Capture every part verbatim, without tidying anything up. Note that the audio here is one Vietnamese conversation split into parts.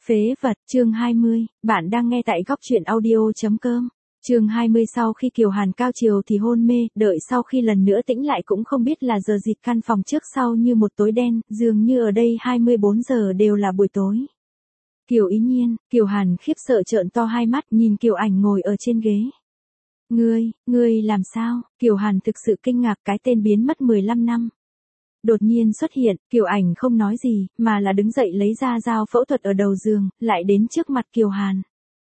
Phế vật, chương hai mươi, bạn đang nghe tại góc truyện audio.com. Chương hai mươi sau khi Kiều Hàn cao chiều thì hôn mê, đợi sau khi lần nữa tĩnh lại cũng không biết là giờ gì, căn phòng trước sau như một tối đen, dường như ở đây hai mươi bốn giờ đều là buổi tối. Kiều Ý Nhiên, Kiều Hàn khiếp sợ trợn to hai mắt nhìn Kiều Ảnh ngồi ở trên ghế. Ngươi, ngươi làm sao? Kiều Hàn thực sự kinh ngạc, cái tên biến mất mười lăm năm. Đột nhiên xuất hiện, Kiều Ảnh không nói gì, mà là đứng dậy lấy ra dao phẫu thuật ở đầu giường, lại đến trước mặt Kiều Hàn.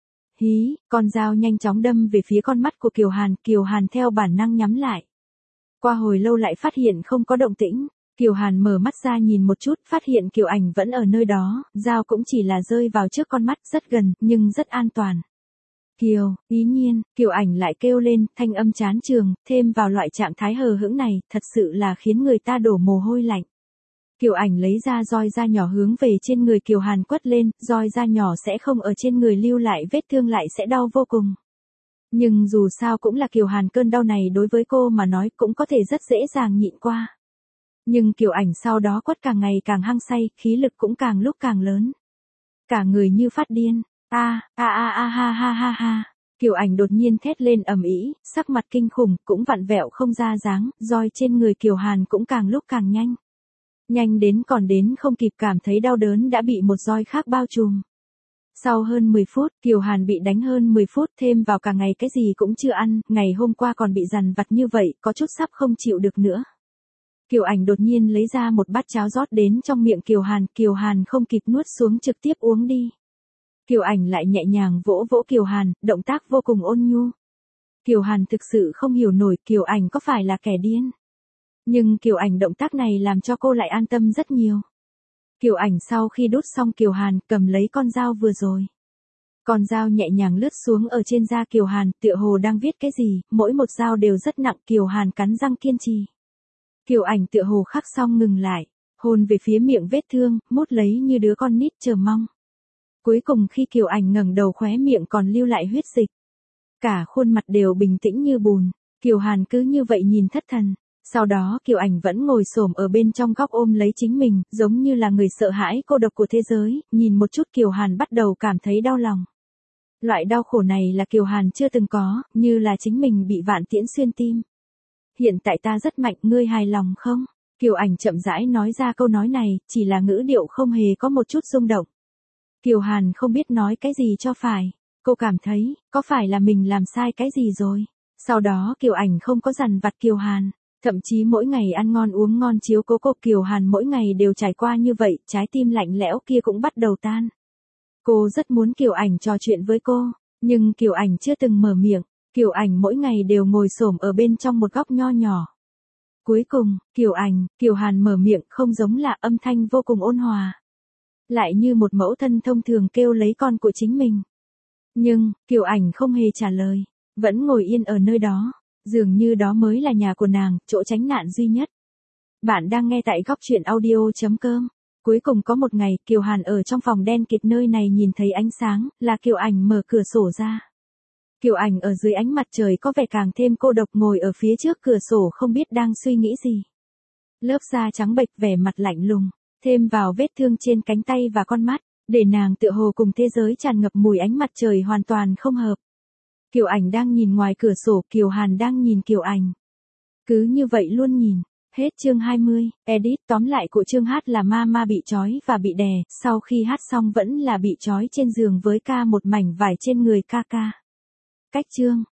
Hí, con dao nhanh chóng đâm về phía con mắt của Kiều Hàn, Kiều Hàn theo bản năng nhắm lại. Qua hồi lâu lại phát hiện không có động tĩnh, Kiều Hàn mở mắt ra nhìn một chút, phát hiện Kiều Ảnh vẫn ở nơi đó, dao cũng chỉ là rơi vào trước con mắt, rất gần, nhưng rất an toàn. Kiều, Ý Nhiên, Kiều Ảnh lại kêu lên, thanh âm chán trường, thêm vào loại trạng thái hờ hững này, thật sự là khiến người ta đổ mồ hôi lạnh. Kiều Ảnh lấy ra roi da nhỏ hướng về trên người Kiều Hàn quất lên, roi da nhỏ sẽ không ở trên người lưu lại vết thương, lại sẽ đau vô cùng. Nhưng dù sao cũng là Kiều Hàn, cơn đau này đối với cô mà nói cũng có thể rất dễ dàng nhịn qua. Nhưng Kiều Ảnh sau đó quất càng ngày càng hăng say, khí lực cũng càng lúc càng lớn. Cả người như phát điên. A, a a a ha ha ha ha. Kiều Ảnh đột nhiên thét lên ầm ĩ, sắc mặt kinh khủng, cũng vặn vẹo không ra dáng, roi trên người Kiều Hàn cũng càng lúc càng nhanh. Nhanh đến còn đến không kịp cảm thấy đau đớn đã bị một roi khác bao trùm. Sau hơn mười phút, Kiều Hàn bị đánh hơn mười phút, thêm vào cả ngày cái gì cũng chưa ăn, ngày hôm qua còn bị dằn vặt như vậy, có chút sắp không chịu được nữa. Kiều Ảnh đột nhiên lấy ra một bát cháo rót đến trong miệng Kiều Hàn, Kiều Hàn không kịp nuốt xuống trực tiếp uống đi. Kiều Ảnh lại nhẹ nhàng vỗ vỗ Kiều Hàn, động tác vô cùng ôn nhu. Kiều Hàn thực sự không hiểu nổi Kiều Ảnh có phải là kẻ điên. Nhưng Kiều Ảnh động tác này làm cho cô lại an tâm rất nhiều. Kiều Ảnh sau khi đút xong Kiều Hàn, cầm lấy con dao vừa rồi. Con dao nhẹ nhàng lướt xuống ở trên da Kiều Hàn, tựa hồ đang viết cái gì, mỗi một dao đều rất nặng, Kiều Hàn cắn răng kiên trì. Kiều Ảnh tựa hồ khắc xong ngừng lại, hôn về phía miệng vết thương, mút lấy như đứa con nít chờ mong. Cuối cùng khi Kiều Ảnh ngẩng đầu, khóe miệng còn lưu lại huyết dịch. Cả khuôn mặt đều bình tĩnh như bùn, Kiều Hàn cứ như vậy nhìn thất thần. Sau đó Kiều Ảnh vẫn ngồi xổm ở bên trong góc ôm lấy chính mình, giống như là người sợ hãi cô độc của thế giới, nhìn một chút Kiều Hàn bắt đầu cảm thấy đau lòng. Loại đau khổ này là Kiều Hàn chưa từng có, như là chính mình bị vạn tiễn xuyên tim. Hiện tại ta rất mạnh, ngươi hài lòng không? Kiều Ảnh chậm rãi nói ra câu nói này, chỉ là ngữ điệu không hề có một chút rung động. Kiều Hàn không biết nói cái gì cho phải, cô cảm thấy, có phải là mình làm sai cái gì rồi? Sau đó Kiều Ảnh không có dằn vặt Kiều Hàn. Thậm chí mỗi ngày ăn ngon uống ngon chiếu cố cô, Kiều Hàn mỗi ngày đều trải qua như vậy, trái tim lạnh lẽo kia cũng bắt đầu tan. Cô rất muốn Kiều Ảnh trò chuyện với cô, nhưng Kiều Ảnh chưa từng mở miệng, Kiều Ảnh mỗi ngày đều ngồi xổm ở bên trong một góc nho nhỏ. Cuối cùng, Kiều Ảnh, Kiều Hàn mở miệng, không giống là âm thanh vô cùng ôn hòa. Lại như một mẫu thân thông thường kêu lấy con của chính mình. Nhưng, Kiều Ảnh không hề trả lời, vẫn ngồi yên ở nơi đó. Dường như đó mới là nhà của nàng, chỗ tránh nạn duy nhất. Bạn đang nghe tại góc truyện audio.com. Cuối cùng có một ngày, Kiều Hàn ở trong phòng đen kịt nơi này nhìn thấy ánh sáng, là Kiều Ảnh mở cửa sổ ra. Kiều Ảnh ở dưới ánh mặt trời có vẻ càng thêm cô độc, ngồi ở phía trước cửa sổ không biết đang suy nghĩ gì. Lớp da trắng bệch, vẻ mặt lạnh lùng, thêm vào vết thương trên cánh tay và con mắt, để nàng tựa hồ cùng thế giới tràn ngập mùi ánh mặt trời hoàn toàn không hợp. Kiều Ảnh đang nhìn ngoài cửa sổ, Kiều Hàn đang nhìn Kiều Ảnh. Cứ như vậy luôn nhìn. Hết chương hai mươi, edit tóm lại của chương hát là Mama bị trói và bị đè, sau khi hát xong vẫn là bị trói trên giường với ca một mảnh vải trên người ca ca. Cách chương